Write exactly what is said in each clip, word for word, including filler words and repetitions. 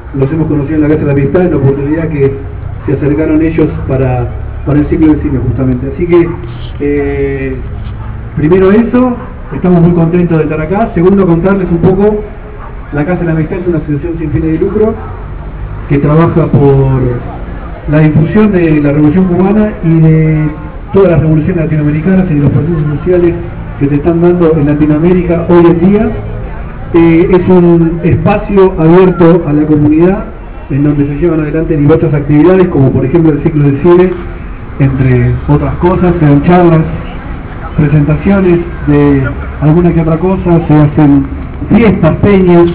los hemos conocido en la Casa de la Amistad, en la oportunidad que se acercaron ellos para, para el ciclo de cine justamente. Así que, eh, primero eso, estamos muy contentos de estar acá. Segundo, contarles un poco, la Casa de la Amistad es una asociación sin fines de lucro que trabaja por la difusión de la Revolución Cubana y de todas las revoluciones latinoamericanas y de los procesos sociales que se están dando en Latinoamérica hoy en día. Eh, es un espacio abierto a la comunidad en donde se llevan adelante diversas actividades, como por ejemplo el ciclo de cine, entre otras cosas. Se dan charlas, presentaciones de alguna que otra cosa, se hacen fiestas, peñas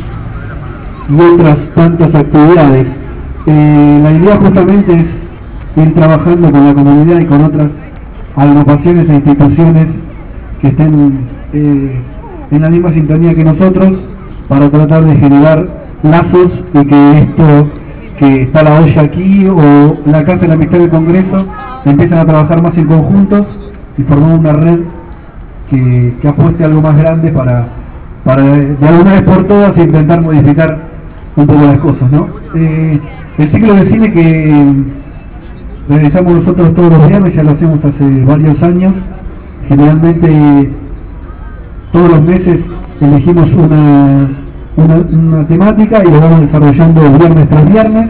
y otras tantas actividades. Eh, la idea justamente es ir trabajando con la comunidad y con otras agrupaciones e instituciones que estén eh, en la misma sintonía que nosotros, para tratar de generar lazos y que esto, que está la olla aquí o la Casa de la Amistad del Congreso, empiecen a trabajar más en conjuntos y formar una red que, que apueste a algo más grande para, para de alguna vez por todas intentar modificar un poco las cosas, ¿no? Eh, el ciclo de cine que realizamos nosotros todos los viernes, ya lo hacemos hace varios años. Generalmente todos los meses elegimos una, una, una temática y lo vamos desarrollando viernes tras viernes.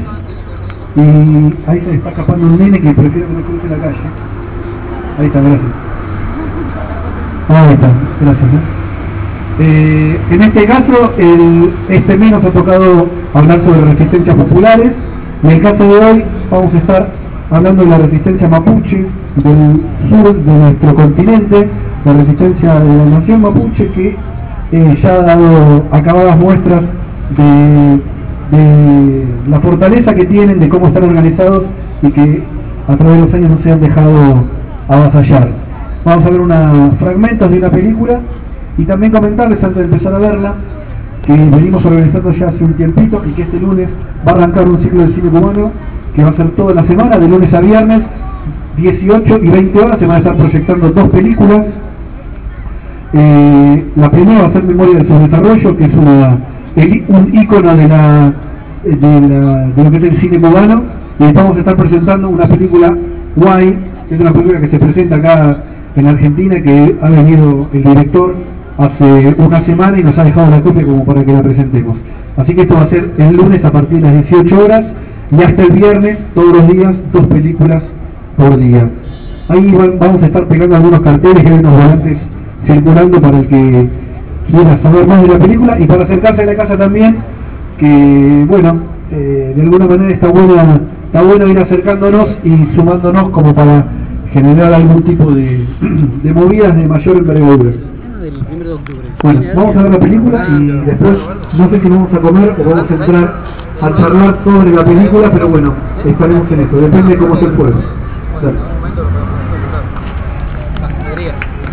Y ahí se está escapando un nene que prefiere que no cruce la calle. Ahí está, gracias. Ahí está, gracias. ¿eh? Eh, en este caso, el, este mes nos ha tocado hablar sobre resistencias populares. En el caso de hoy vamos a estar hablando de la resistencia mapuche del sur de nuestro continente, la resistencia de la nación mapuche, que eh, ya ha dado acabadas muestras de, de la fortaleza que tienen, de cómo están organizados y que a través de los años no se han dejado avasallar. Vamos a ver unos fragmentos de una película y también comentarles, antes de empezar a verla, que venimos organizando ya hace un tiempito y que este lunes va a arrancar un ciclo de cine cubano que va a ser toda la semana, de lunes a viernes, dieciocho y veinte horas. Se van a estar proyectando dos películas. Eh, la primera va a ser Memoria del Subdesarrollo, que es una, el, un ícono de, la, de, la, de lo que es el cine cubano. Y después vamos a estar presentando una película Guay, que es una película que se presenta acá en Argentina, que ha venido el director hace una semana y nos ha dejado la copia como para que la presentemos. Así que esto va a ser el lunes a partir de las dieciocho horas y hasta el viernes, todos los días, dos películas por día. Ahí van, vamos a estar pegando algunos carteles y hay unos volantes circulando para el que quiera saber más de la película y para acercarse a la casa también, que bueno, eh, de alguna manera está buena, está bueno ir acercándonos y sumándonos como para generar algún tipo de, de movidas de mayor envergadura. Bueno, vamos a ver la película y después no sé si vamos a comer o vamos a entrar a charlar sobre la película, pero bueno, estaremos en eso, depende de cómo esté el fuego. Dale.